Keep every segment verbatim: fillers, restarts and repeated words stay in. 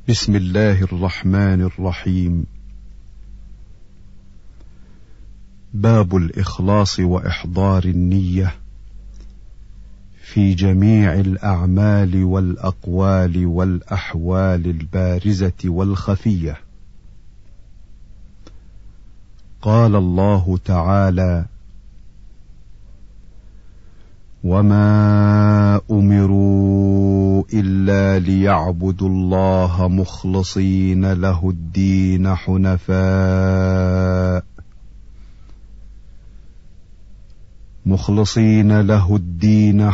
بسم الله الرحمن الرحيم. باب الإخلاص وإحضار النية في جميع الأعمال والأقوال والأحوال البارزة والخفية. قال الله تعالى: وما أمروا إلا ليعبدوا الله مخلصين له الدين حنفاء مخلصين له الدين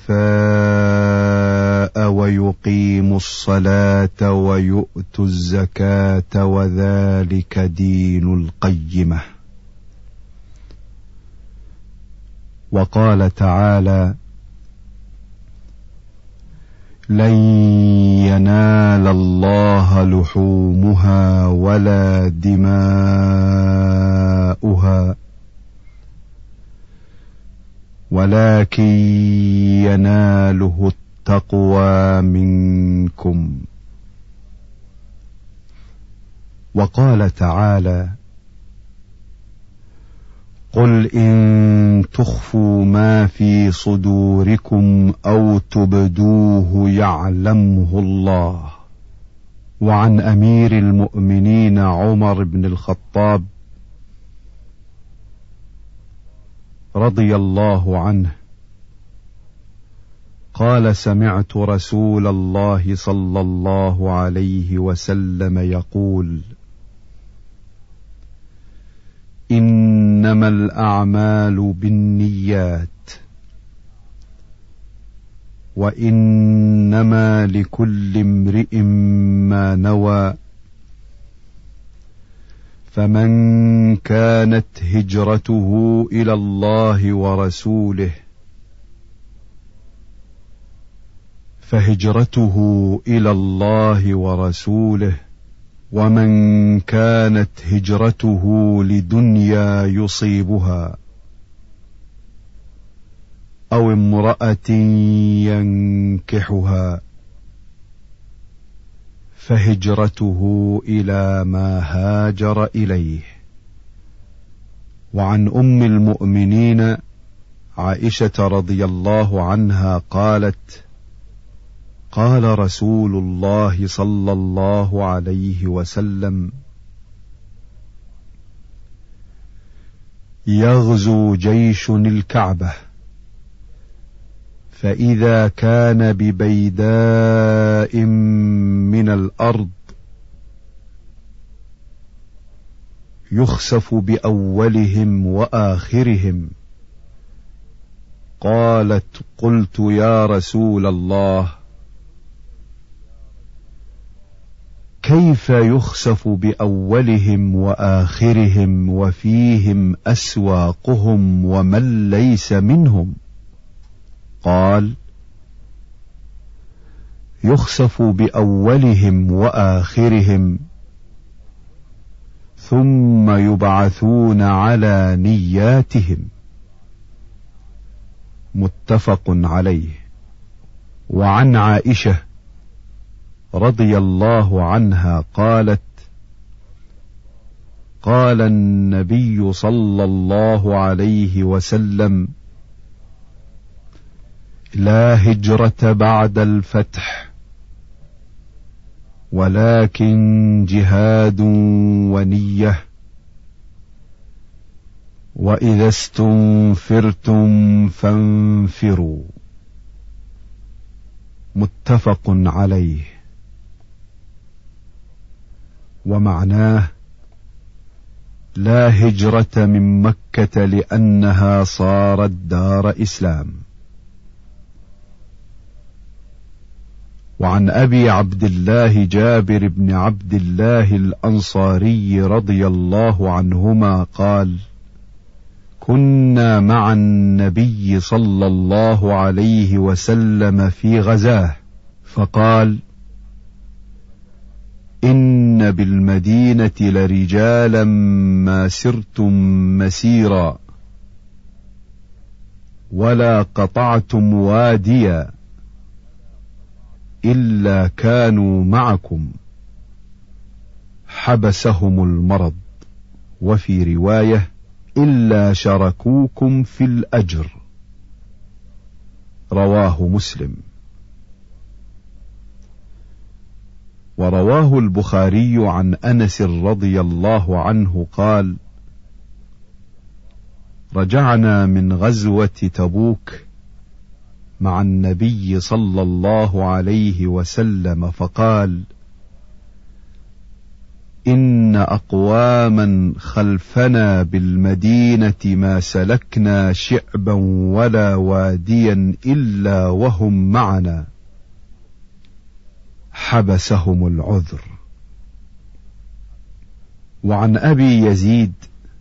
حنفاء ويقيموا الصلاة ويؤتوا الزكاة وذلك دين القيمة. وقال تعالى: لن ينال الله لحومها ولا دماؤها ولكن يناله التقوى منكم. وقال تعالى: قل إن تخفوا ما في صدوركم أو تبدوه يعلمه الله. وعن أمير المؤمنين عمر بن الخطاب رضي الله عنه قال: سمعت رسول الله صلى الله عليه وسلم يقول: إنما الأعمال بالنيات وإنما لكل امرئ ما نوى، فمن كانت هجرته إلى الله ورسوله فهجرته إلى الله ورسوله، ومن كانت هجرته لدنيا يصيبها أو امرأة ينكحها فهجرته إلى ما هاجر إليه. وعن أم المؤمنين عائشة رضي الله عنها قالت: قال رسول الله صلى الله عليه وسلم: يغزو جيش الكعبة، فإذا كان ببيداء من الأرض يخسف بأولهم وآخرهم. قالت: قلت يا رسول الله، كيف يخسف بأولهم وآخرهم وفيهم أسواقهم ومن ليس منهم؟ قال: يخسف بأولهم وآخرهم ثم يبعثون على نياتهم. متفق عليه. وعن عائشة رضي الله عنها قالت: قال النبي صلى الله عليه وسلم: لا هجرة بعد الفتح ولكن جهاد ونية، وإذا استنفرتم فانفروا. متفق عليه. ومعناه: لا هجرة من مكة لأنها صارت دار إسلام. وعن أبي عبد الله جابر بن عبد الله الأنصاري رضي الله عنهما قال: كنا مع النبي صلى الله عليه وسلم في غزاه، فقال: إن بالمدينة لرجالا ما سرتم مسيرا ولا قطعتم واديا إلا كانوا معكم، حبسهم المرض، وفي رواية إلا شركوكم في الأجر. رواه مسلم. ورواه البخاري عن أنس رضي الله عنه قال: رجعنا من غزوة تبوك مع النبي صلى الله عليه وسلم فقال: إن أقواما خلفنا بالمدينة ما سلكنا شعبا ولا واديا إلا وهم معنا، حبسهم العذر. وعن أبي يزيد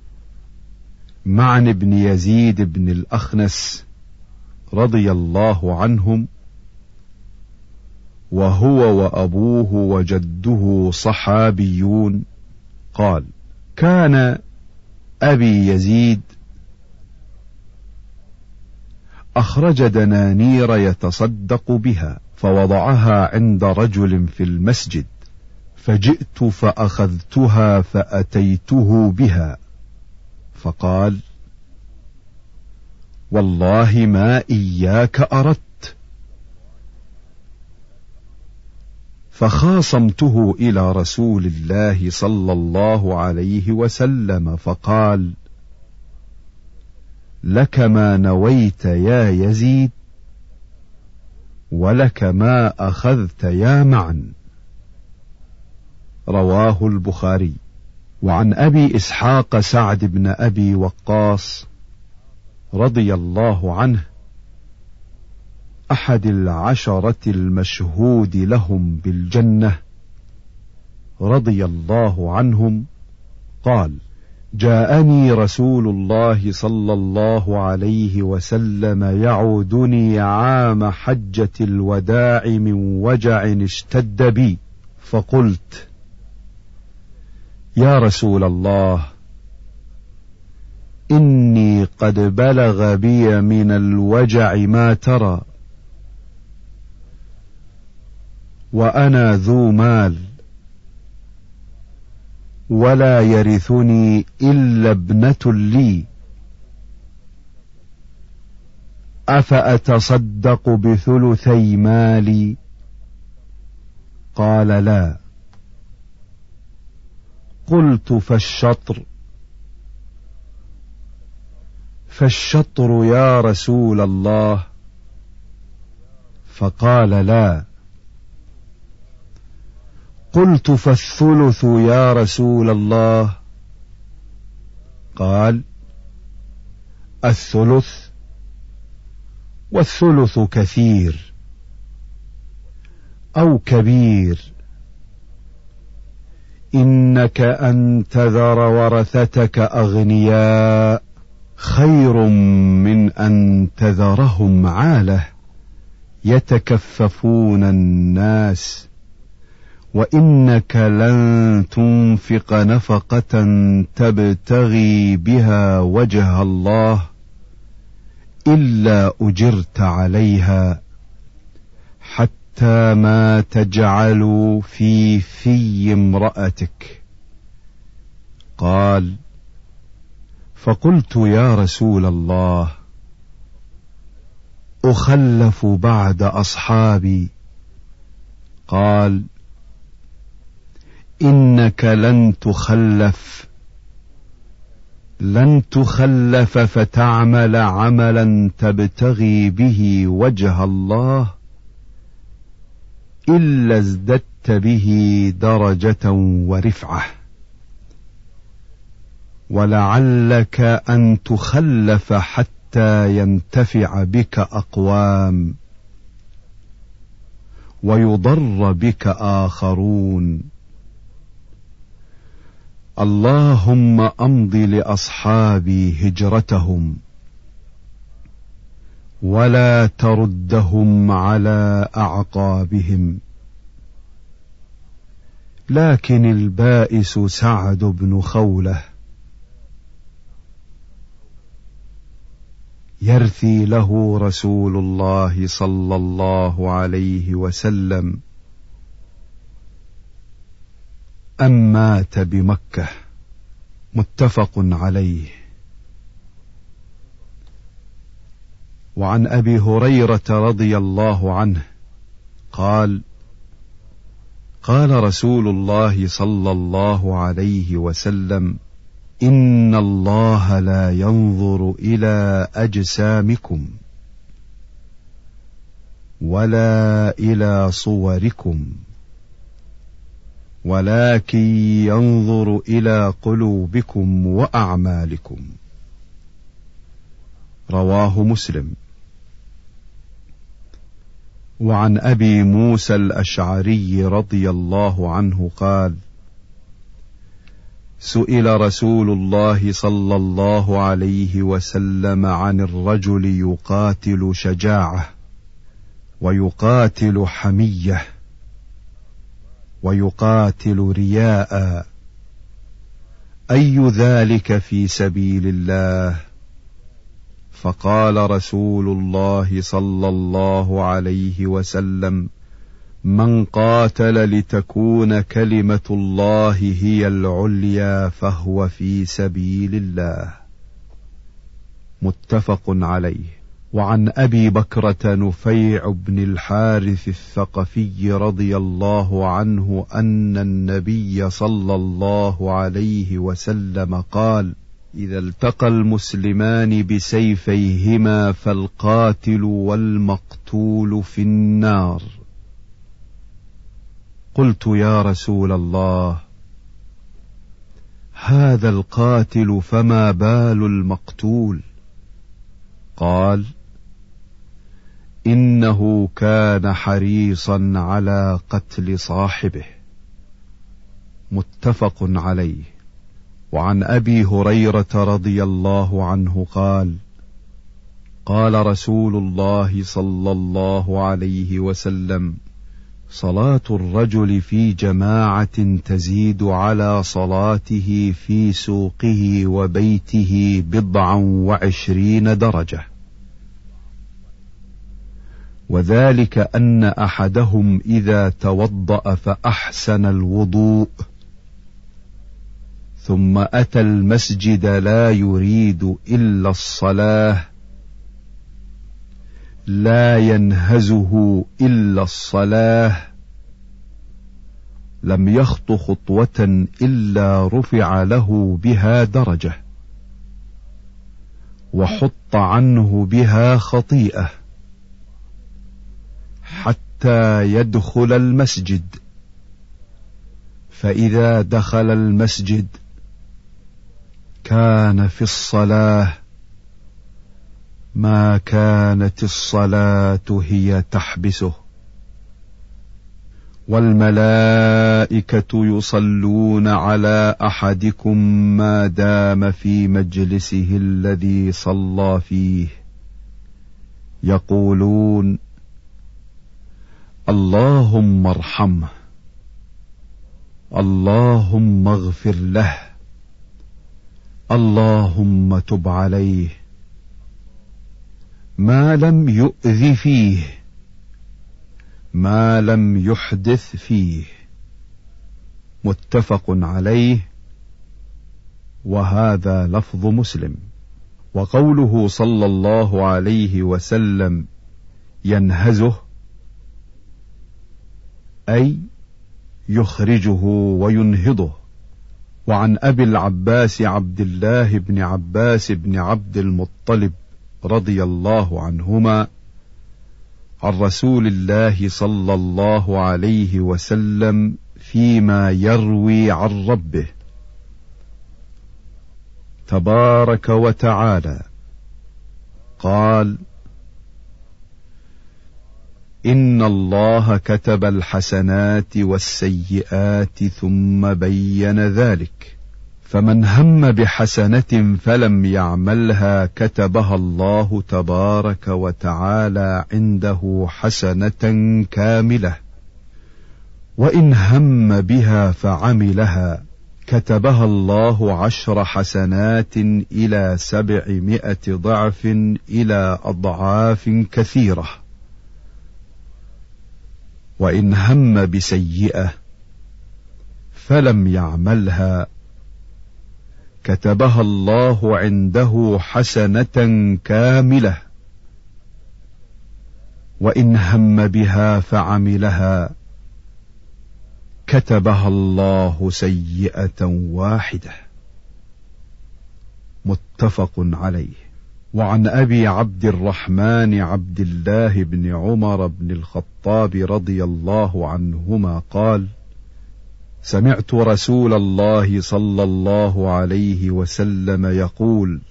معن بن يزيد بن الأخنس رضي الله عنهم، وهو وأبوه وجده صحابيون، قال: كان أبي يزيد أخرج دنانير يتصدق بها، فوضعها عند رجل في المسجد، فجئت فأخذتها فأتيته بها، فقال: والله ما إياك أردت. فخاصمته إلى رسول الله صلى الله عليه وسلم فقال: لك ما نويت يا يزيد، ولك ما أخذت يا معن. رواه البخاري. وعن أبي إسحاق سعد بن أبي وقاص رضي الله عنه، أحد العشرة المشهود لهم بالجنة رضي الله عنهم، قال: جاءني رسول الله صلى الله عليه وسلم يعودني عام حجة الوداع من وجع اشتد بي، فقلت: يا رسول الله، إني قد بلغ بي من الوجع ما ترى، وأنا ذو مال، ولا يرثني إلا ابنة لي، أفأتصدق بثلثي مالي؟ قال: لا. قلت: فالشطر؟ فالشطر يا رسول الله؟ فقال: لا. قلت: فالثلث يا رسول الله؟ قال: الثلث، والثلث كثير أو كبير، إنك أن تذر ورثتك أغنياء خير من أن تذرهم عالة يتكففون الناس، وإنك لن تنفق نفقة تبتغي بها وجه الله إلا أجرت عليها، حتى ما تجعل في في امرأتك. قال: فقلت: يا رسول الله، أخلف بعد أصحابي؟ قال: إنك لن تخلف لن تخلف فتعمل عملا تبتغي به وجه الله إلا ازددت به درجة ورفعة، ولعلك أن تخلف حتى ينتفع بك أقوام ويضر بك آخرون. اللهم أمض لأصحابي هجرتهم، ولا تردهم على أعقابهم. لكن البائس سعد بن خولة يرثي له رسول الله صلى الله عليه وسلم أم مات بمكة. متفق عليه. وعن أبي هريرة رضي الله عنه قال: قال رسول الله صلى الله عليه وسلم: إن الله لا ينظر إلى أجسامكم ولا إلى صوركم ولكن ينظر إلى قلوبكم وأعمالكم. رواه مسلم. وعن أبي موسى الأشعري رضي الله عنه قال: سئل رسول الله صلى الله عليه وسلم عن الرجل يقاتل شجاعة ويقاتل حمية ويقاتل رياء، أي ذلك في سبيل الله؟ فقال رسول الله صلى الله عليه وسلم: من قاتل لتكون كلمة الله هي العليا فهو في سبيل الله. متفق عليه. وعن أبي بكرة نفيع بن الحارث الثقفي رضي الله عنه أن النبي صلى الله عليه وسلم قال: إذا التقى المسلمان بسيفيهما فالقاتل والمقتول في النار. قلت: يا رسول الله، هذا القاتل فما بال المقتول؟ قال: إنه كان حريصا على قتل صاحبه. متفق عليه. وعن أبي هريرة رضي الله عنه قال: قال رسول الله صلى الله عليه وسلم: صلاة الرجل في جماعة تزيد على صلاته في سوقه وبيته بضعا وعشرين درجة، وذلك أن أحدهم إذا توضأ فأحسن الوضوء ثم أتى المسجد لا يريد إلا الصلاة، لا ينهزه إلا الصلاة، لم يخط خطوة إلا رفع له بها درجة وحط عنه بها خطيئة حتى يدخل المسجد. فإذا دخل المسجد كان في الصلاة ما كانت الصلاة هي تحبسه. والملائكة يصلون على أحدكم ما دام في مجلسه الذي صلى فيه، يقولون: اللهم ارحمه، اللهم اغفر له، اللهم تب عليه، ما لم يؤذ فيه، ما لم يحدث فيه. متفق عليه. وهذا لفظ مسلم. وقوله صلى الله عليه وسلم ينهزه أي يخرجه وينهضه. وعن أبي العباس عبد الله بن عباس بن عبد المطلب رضي الله عنهما عن رسول الله صلى الله عليه وسلم فيما يروي عن ربه تبارك وتعالى قال: إن الله كتب الحسنات والسيئات ثم بين ذلك، فمن هم بحسنة فلم يعملها كتبها الله تبارك وتعالى عنده حسنة كاملة، وإن هم بها فعملها كتبها الله عشر حسنات إلى سبعمائة ضعف إلى أضعاف كثيرة. وإن هم بسيئة فلم يعملها كتبها الله عنده حسنة كاملة، وإن هم بها فعملها كتبها الله سيئة واحدة. متفق عليه. وعن أبي عبد الرحمن عبد الله بن عمر بن الخطاب رضي الله عنهما قال: سمعت رسول الله صلى الله عليه وسلم يقول: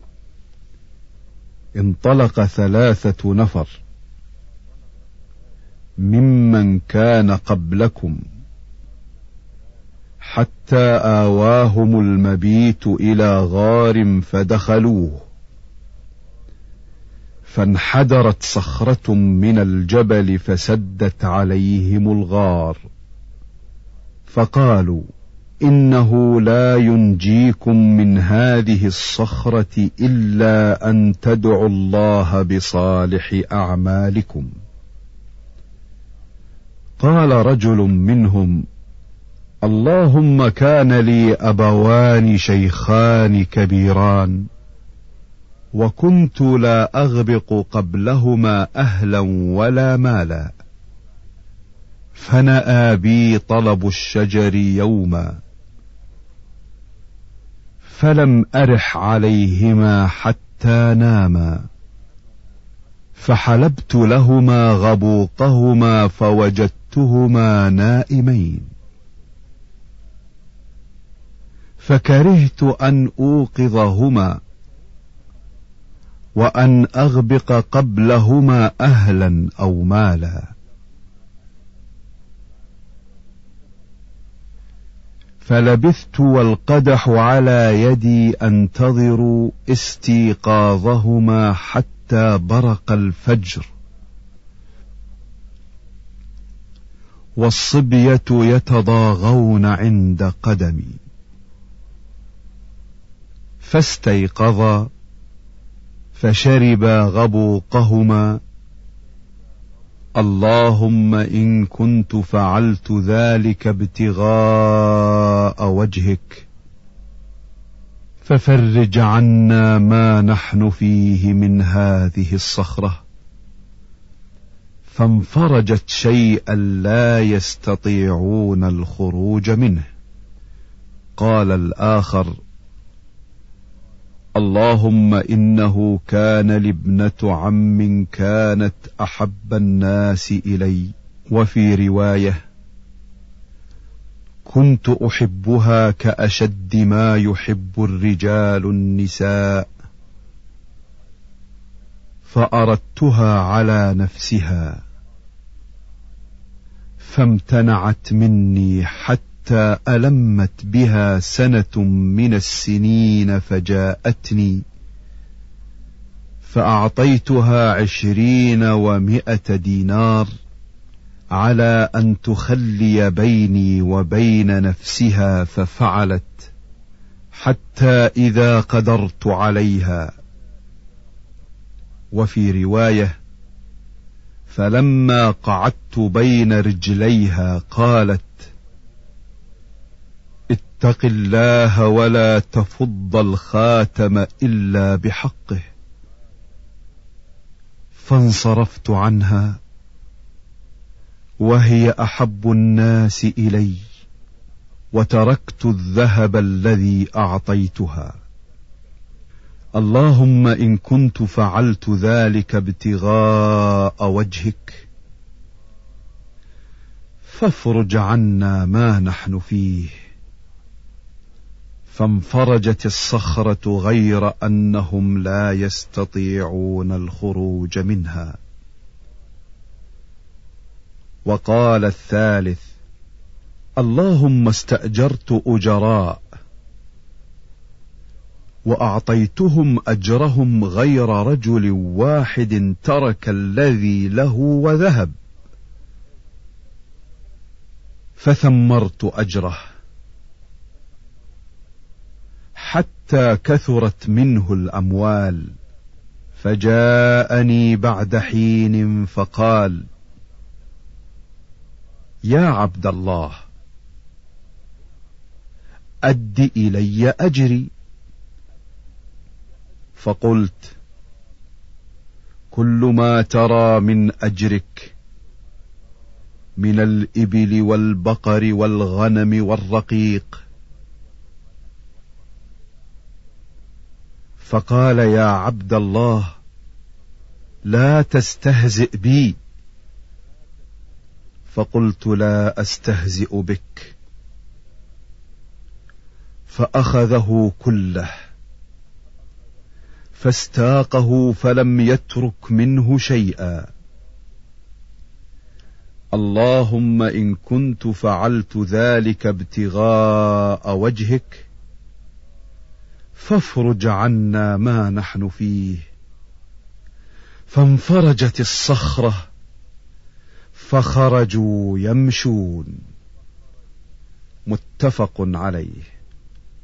انطلق ثلاثة نفر ممن كان قبلكم حتى آواهم المبيت إلى غار فدخلوه، فانحدرت صخرة من الجبل فسدت عليهم الغار، فقالوا: إنه لا ينجيكم من هذه الصخرة إلا أن تدعوا الله بصالح أعمالكم. قال رجل منهم: اللهم كان لي أبوان شيخان كبيران، وكنت لا أغبق قبلهما أهلا ولا مالا، فنأى بي طلب الشجر يوما، فلم أرح عليهما حتى ناما، فحلبت لهما غبوقهما فوجدتهما نائمين، فكرهت أن أوقظهما وأن أغبق قبلهما أهلا أو مالا، فلبثت والقدح على يدي أنتظر استيقاظهما حتى برق الفجر، والصبية يتضاغون عند قدمي، فاستيقظا فشربا غبوقهما. اللهم إن كنت فعلت ذلك ابتغاء وجهك ففرج عنا ما نحن فيه من هذه الصخرة، فانفرجت شيئا لا يستطيعون الخروج منه. قال الآخر: اللهم إنه كان لي ابنة عم كانت أحب الناس إلي، وفي رواية: كنت أحبها كأشد ما يحب الرجال النساء، فأردتها على نفسها فامتنعت مني حتى ألمت بها سنة من السنين، فجاءتني فأعطيتها عشرين ومائة دينار على أن تخلي بيني وبين نفسها، ففعلت حتى إذا قدرت عليها. وفي رواية: فلما قعدت بين رجليها قالت: اتق الله ولا تفض الخاتم إلا بحقه، فانصرفت عنها وهي أحب الناس إلي، وتركت الذهب الذي أعطيتها. اللهم إن كنت فعلت ذلك ابتغاء وجهك فافرج عنا ما نحن فيه. فانفرجت الصخرة غير أنهم لا يستطيعون الخروج منها. وقال الثالث: اللهم استأجرت أجراء وأعطيتهم أجرهم غير رجل واحد ترك الذي له وذهب، فثمرت أجره حتى كثرت منه الأموال، فجاءني بعد حين فقال: يا عبد الله، أد إلي أجري. فقلت: كل ما ترى من أجرك من الإبل والبقر والغنم والرقيق. فقال: يا عبد الله، لا تستهزئ بي. فقلت: لا أستهزئ بك. فأخذه كله فاستاقه فلم يترك منه شيئا. اللهم إن كنت فعلت ذلك ابتغاء وجهك فافرج عنا ما نحن فيه. فانفرجت الصخرة فخرجوا يمشون. متفق عليه.